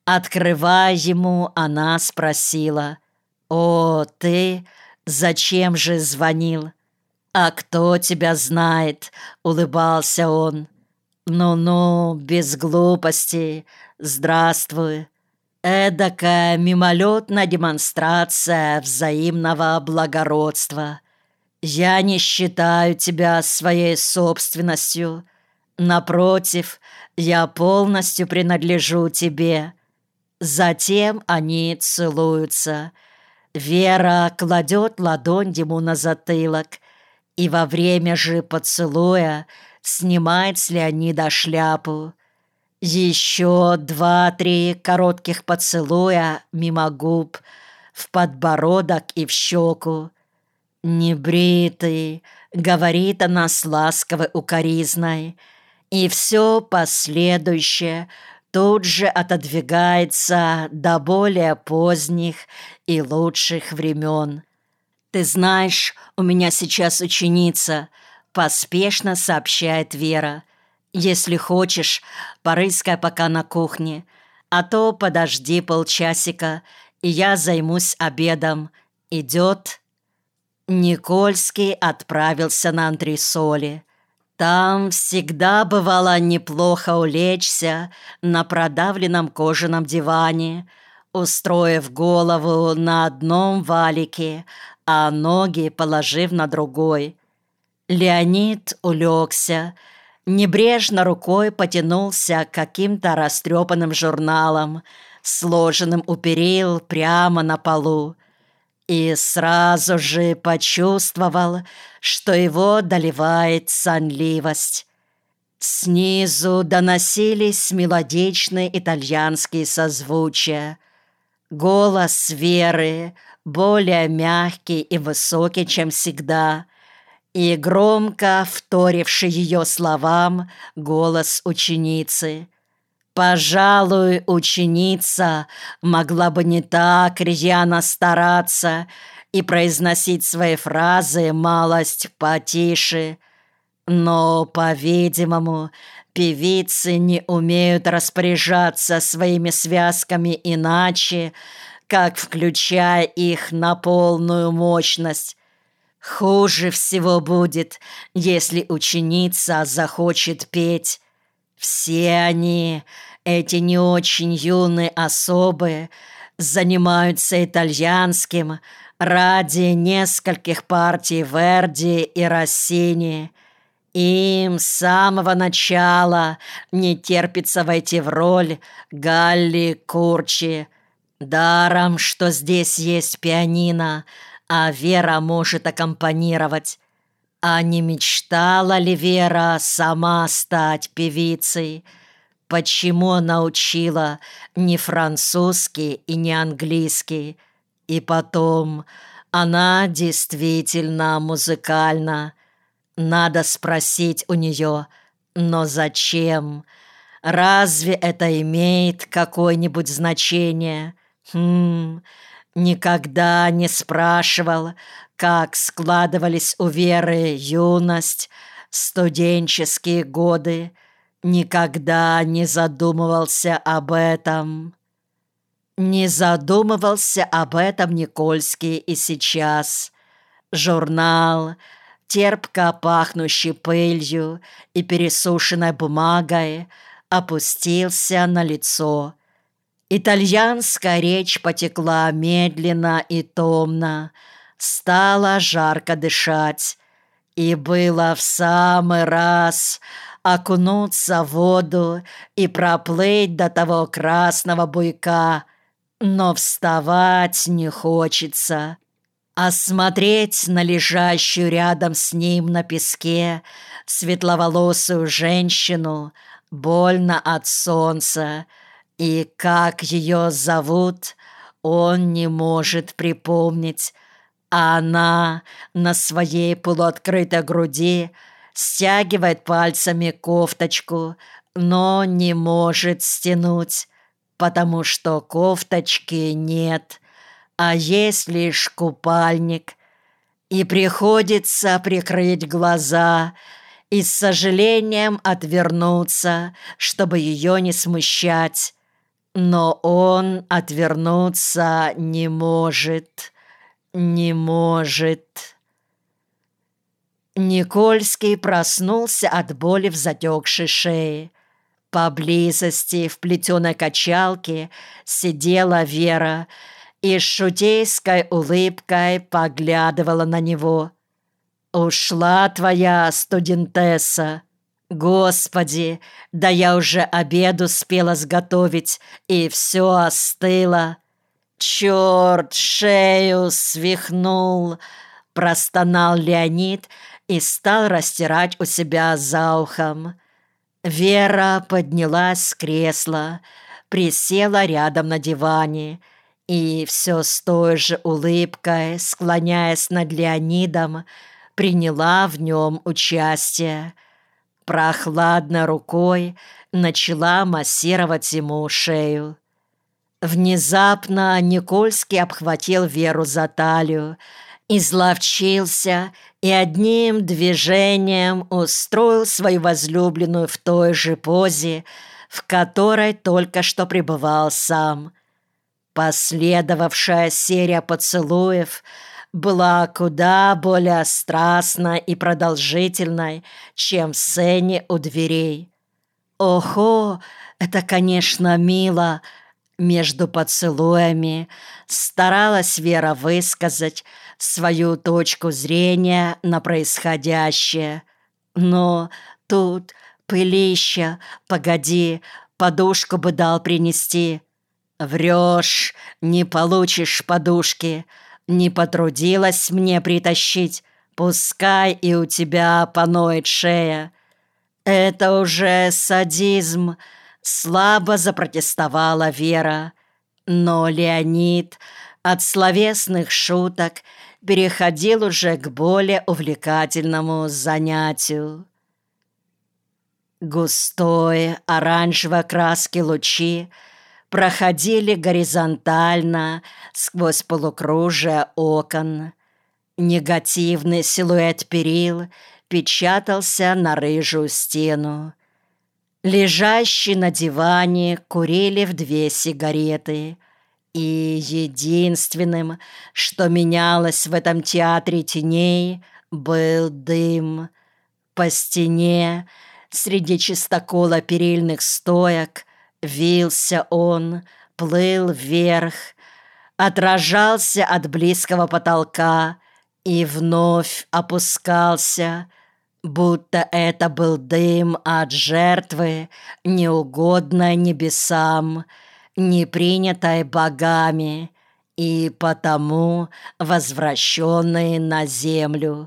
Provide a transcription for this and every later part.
Открывая ему, она спросила: «О, ты зачем же звонил?» «А кто тебя знает?» — улыбался он. «Ну-ну, без глупостей. Здравствуй». Эдакая мимолетная демонстрация взаимного благородства. Я не считаю тебя своей собственностью. Напротив, я полностью принадлежу тебе. Затем они целуются. Вера кладет ладонь ему на затылок и во время же поцелуя снимает с Леонида шляпу. Еще 2-3 коротких поцелуя мимо губ, в подбородок и в щеку. «Небритый», — говорит она с ласковой укоризной, и все последующее тут же отодвигается до более поздних и лучших времен. «Ты знаешь, у меня сейчас ученица», — поспешно сообщает Вера. «Если хочешь, порыскай пока на кухне, а то подожди полчасика, и я займусь обедом. Идет?» Никольский отправился на антресоли. Там всегда бывало неплохо улечься на продавленном кожаном диване, устроив голову на одном валике, а ноги положив на другой. Леонид улегся, небрежно рукой потянулся к каким-то растрепанным журналам, сложенным у перил прямо на полу, и сразу же почувствовал, что его доливает сонливость. Снизу доносились мелодичные итальянские созвучия. Голос Веры, более мягкий и высокий, чем всегда, и громко вторивший ее словам голос ученицы. Пожалуй, ученица могла бы не так рьяно стараться и произносить свои фразы малость потише, но, по-видимому, певицы не умеют распоряжаться своими связками иначе, как включая их на полную мощность. Хуже всего будет, если ученица захочет петь. Все они, эти не очень юные особы, занимаются итальянским ради нескольких партий Верди и Россини. Им с самого начала не терпится войти в роль Галли Курчи. Даром, что здесь есть пианино, а Вера может аккомпанировать. А не мечтала ли Вера сама стать певицей? Почему она учила не французский и не английский? И потом, она действительно музыкальна. Надо спросить у нее, но зачем? Разве это имеет какое-нибудь значение? Никогда не спрашивал, как складывались у Веры юность, студенческие годы. Никогда не задумывался об этом. Не задумывался об этом Никольский и сейчас. Журнал, терпко пахнущий пылью и пересушенной бумагой, опустился на лицо. Итальянская речь потекла медленно и томно, стало жарко дышать, и было в самый раз окунуться в воду и проплыть до того красного буйка, но вставать не хочется. А смотреть на лежащую рядом с ним на песке светловолосую женщину больно от солнца, и как ее зовут, он не может припомнить, а она на своей полуоткрытой груди стягивает пальцами кофточку, но не может стянуть, потому что кофточки нет, а есть лишь купальник, и приходится прикрыть глаза и с сожалением отвернуться, чтобы ее не смущать. Но он отвернуться не может, не может. Никольский проснулся от боли в затекшей шее. Поблизости в плетеной качалке сидела Вера и с шутейской улыбкой поглядывала на него. «Ушла твоя студентесса. Господи, да я уже обед успела сготовить, и все остыло. Черт, шею свихнул!» Простонал Леонид и стал растирать у себя за ухом. Вера поднялась с кресла, присела рядом на диване и все с той же улыбкой, склоняясь над Леонидом, приняла в нем участие. Прохладной рукой начала массировать ему шею. Внезапно Никольский обхватил Веру за талию, изловчился и одним движением устроил свою возлюбленную в той же позе, в которой только что пребывал сам. Последовавшая серия поцелуев была куда более страстной и продолжительной, чем в сцене у дверей. «Ого, это, конечно, мило!» Между поцелуями старалась Вера высказать свою точку зрения на происходящее. «Но тут пылища, погоди, подушку бы дал принести». «Врешь, не получишь подушки, не потрудилась мне притащить, пускай и у тебя поноет шея». «Это уже садизм», — слабо запротестовала Вера. Но Леонид от словесных шуток переходил уже к более увлекательному занятию. Густой оранжевой краски лучи проходили горизонтально сквозь полукружие окон. Негативный силуэт перил печатался на рыжую стену. Лежащие на диване курили в 2 сигареты, и единственным, что менялось в этом театре теней, был дым. По стене, среди чистокола перильных стоек, вился он, плыл вверх, отражался от близкого потолка и вновь опускался, будто это был дым от жертвы, неугодной небесам, не принятой богами и потому возвращенной на землю.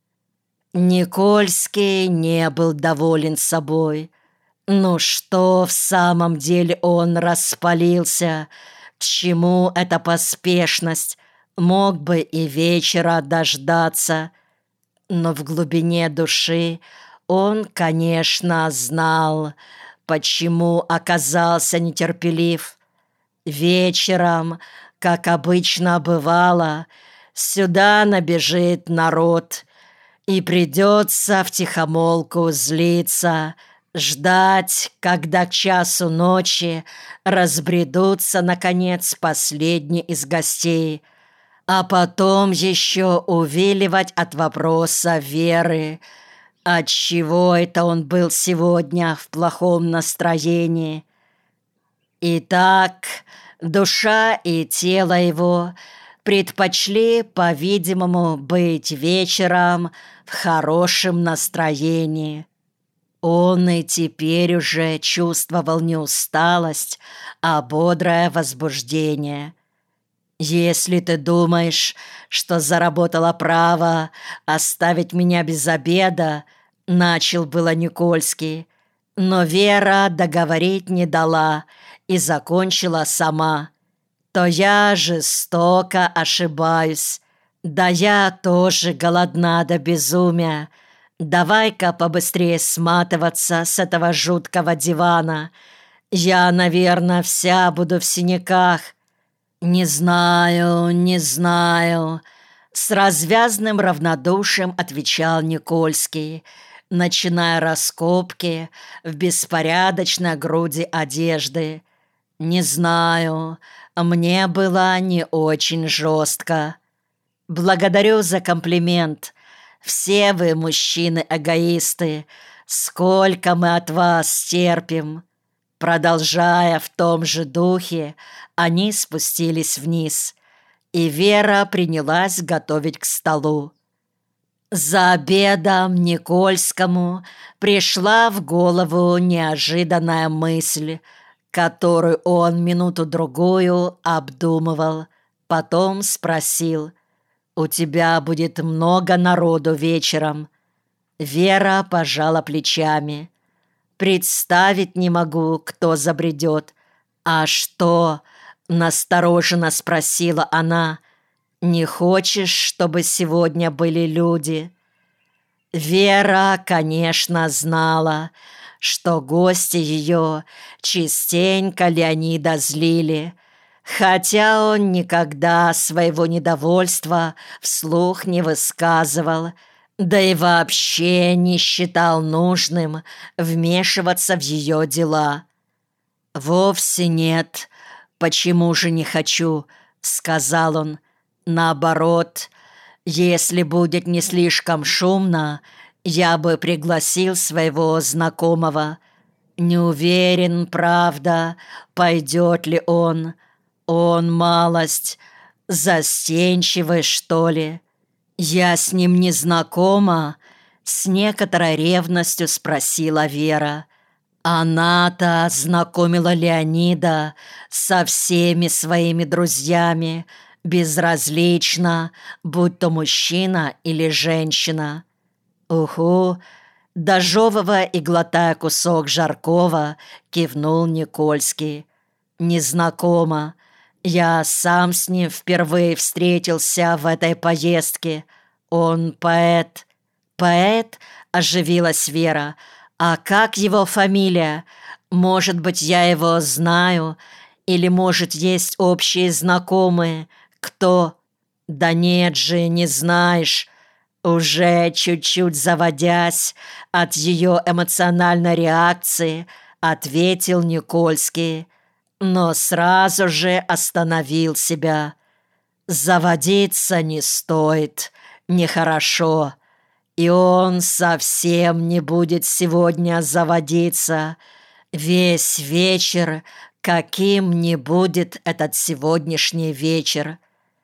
Никольский не был доволен собой. Ну что в самом деле он распалился? К чему эта поспешность? Мог бы и вечера дождаться. Но в глубине души он, конечно, знал, почему оказался нетерпелив. Вечером, как обычно бывало, сюда набежит народ, и придется втихомолку злиться, ждать, когда к часу ночи разбредутся, наконец, последние из гостей, а потом еще увиливать от вопроса Веры. Отчего это он был сегодня в плохом настроении? Итак, душа и тело его предпочли, по-видимому, быть вечером в хорошем настроении. Он и теперь уже чувствовал не усталость, а бодрое возбуждение. «Если ты думаешь, что заработала право оставить меня без обеда», — начал было Никольский, но Вера договорить не дала и закончила сама. «То я жестоко ошибаюсь. Да я тоже голодна до безумия. Давай-ка побыстрее сматываться с этого жуткого дивана. Я, наверное, вся буду в синяках». «Не знаю, не знаю», — с развязным равнодушием отвечал Никольский, начиная раскопки в беспорядочной груди одежды. «Не знаю, мне было не очень жестко. Благодарю за комплимент. Все вы, мужчины, эгоисты. Сколько мы от вас терпим!» Продолжая в том же духе, они спустились вниз, и Вера принялась готовить к столу. За обедом Никольскому пришла в голову неожиданная мысль, которую он минуту-другую обдумывал. Потом спросил: «У тебя будет много народу вечером?» Вера пожала плечами. «Представить не могу, кто забредет». «А что?» — настороженно спросила она. «Не хочешь, чтобы сегодня были люди?» Вера, конечно, знала, что гости ее частенько Леонида злили, хотя он никогда своего недовольства вслух не высказывал, да и вообще не считал нужным вмешиваться в ее дела. «Вовсе нет. Почему же не хочу?» — сказал он. «Наоборот, если будет не слишком шумно, я бы пригласил своего знакомого. Не уверен, правда, пойдет ли он. Он малость застенчивый, что ли». «Я с ним не знакома?» — с некоторой ревностью спросила Вера. Она-то знакомила Леонида со всеми своими друзьями, безразлично, будь то мужчина или женщина. «Уху!» — дожевывая и глотая кусок жаркого, кивнул Никольский. «Незнакомо. Я сам с ним впервые встретился в этой поездке. Он поэт». «Поэт?» — оживилась Вера. «А как его фамилия? Может быть, я его знаю? Или, может, есть общие знакомые? Кто?» «Да нет же, не знаешь». Уже чуть-чуть заводясь от ее эмоциональной реакции, ответил Никольский, но сразу же остановил себя. «Заводиться не стоит, нехорошо. И он совсем не будет сегодня заводиться. Весь вечер, каким не будет этот сегодняшний вечер».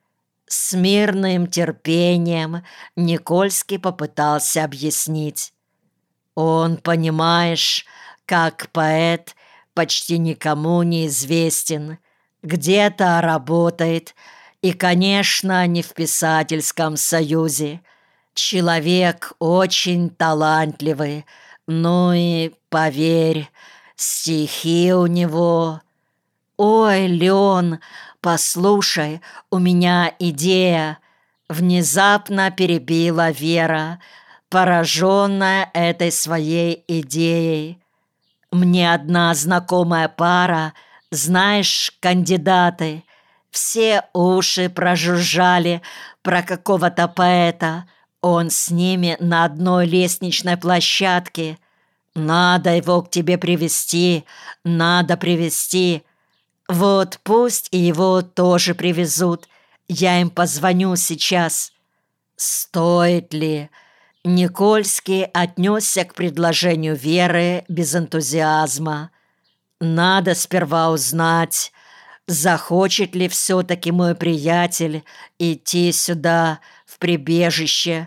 С мирным терпением Никольский попытался объяснить. «Он, понимаешь, как поэт, почти никому не известен. Где-то работает, и, конечно, не в писательском союзе. Человек очень талантливый, ну и, поверь, стихи у него...» «Ой, Леон, послушай, у меня идея!» Внезапно перебила Вера, пораженная этой своей идеей. «Мне одна знакомая пара, знаешь, кандидаты, все уши прожужжали про какого-то поэта. Он с ними на одной лестничной площадке. Надо его к тебе привезти, надо привезти. Вот пусть и его тоже привезут. Я им позвоню сейчас». «Стоит ли?» Никольский отнесся к предложению Веры без энтузиазма. «Надо сперва узнать, захочет ли все-таки мой приятель идти сюда, в прибежище.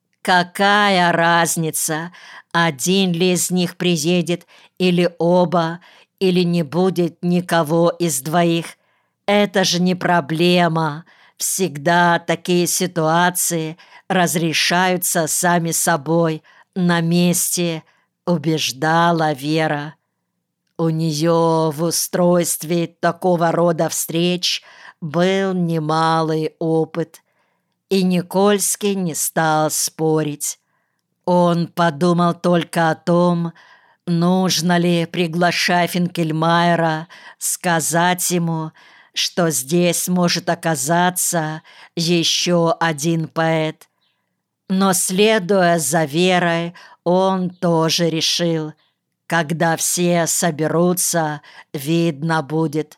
Какая разница, один ли из них приедет, или оба, или не будет никого из двоих? Это же не проблема. Всегда такие ситуации разрешаются сами собой, на месте», — убеждала Вера. У нее в устройстве такого рода встреч был немалый опыт, и Никольский не стал спорить. Он подумал только о том, нужно ли, приглашая Финкельмайера, сказать ему, что здесь может оказаться еще один поэт. Но, следуя за Верой, он тоже решил: Когда все соберутся, видно будет».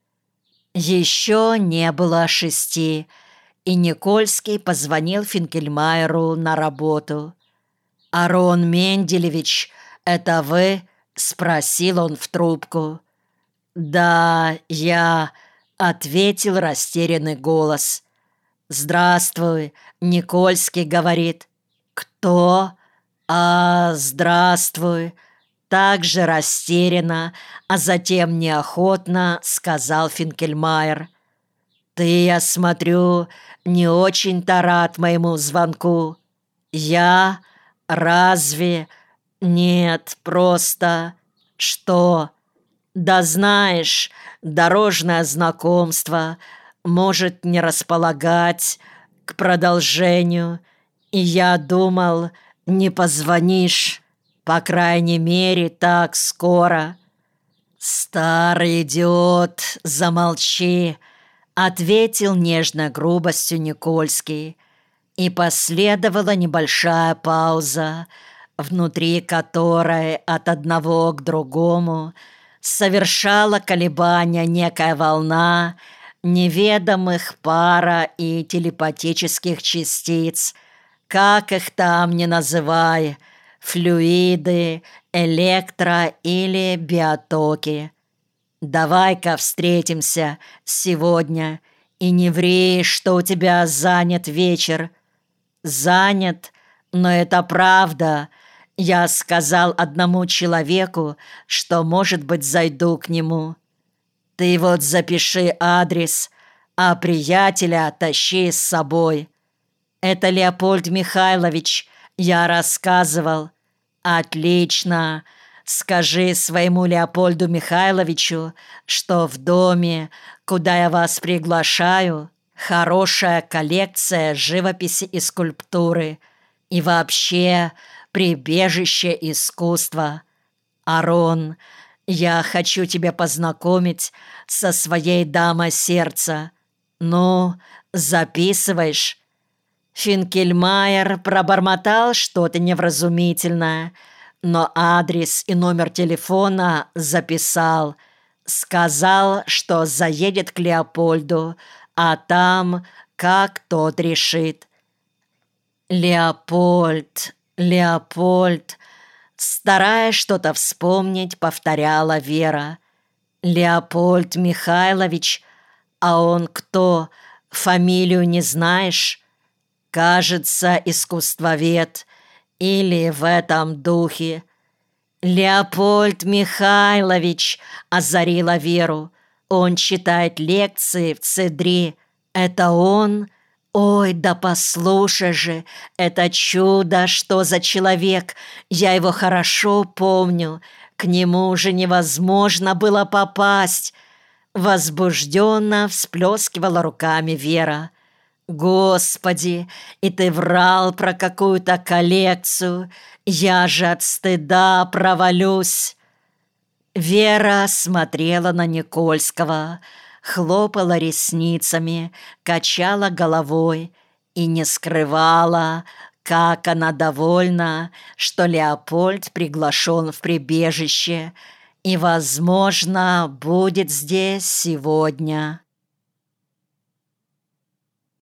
Еще не было 6, и Никольский позвонил Финкельмайеру на работу. «Арон Менделевич, это вы?» — спросил он в трубку. «Да, я», — ответил растерянный голос. «Здравствуй», — Никольский говорит. «Кто?» Здравствуй», — также растерянно, а затем неохотно сказал Финкельмайер. «Ты, я смотрю, не очень-то рад моему звонку». «Я? Разве? Нет, просто...» «Что?» «Да знаешь, дорожное знакомство может не располагать к продолжению, и я думал, не позвонишь, по крайней мере, так скоро». «Старый идиот, замолчи», — ответил нежной грубостью Никольский, и последовала небольшая пауза, внутри которой от одного к другому совершала колебания некая волна неведомых пара и телепатических частиц, как их там ни называй, флюиды, электро- или биотоки. «Давай-ка встретимся сегодня, и не ври, что у тебя занят вечер». «Занят, но это правда. Я сказал одному человеку, что, может быть, зайду к нему. Ты вот запиши адрес, а приятеля тащи с собой. Это Леопольд Михайлович, я рассказывал». «Отлично. Скажи своему Леопольду Михайловичу, что в доме, куда я вас приглашаю, хорошая коллекция живописи и скульптуры, и вообще прибежище искусства. Арон, я хочу тебя познакомить со своей дамой сердца. Ну, записываешь?» Финкельмайер пробормотал что-то невразумительное, но адрес и номер телефона записал. Сказал, что заедет к Леопольду, а там как тот решит. «Леопольд, Леопольд», стараясь что-то вспомнить, повторяла Вера. «Леопольд Михайлович, а он кто? Фамилию не знаешь?» «Кажется, искусствовед или в этом духе». «Леопольд Михайлович», — озарила Веру. «Он читает лекции в Цедре. Это он? Ой, да послушай же, это чудо, что за человек! Я его хорошо помню. К нему уже невозможно было попасть». Возбужденно всплескивала руками Вера. «Господи, и ты врал про какую-то коллекцию! Я же от стыда провалюсь!» Вера смотрела на Никольского, хлопала ресницами, качала головой и не скрывала, как она довольна, что Леопольд приглашен в прибежище и, возможно, будет здесь сегодня.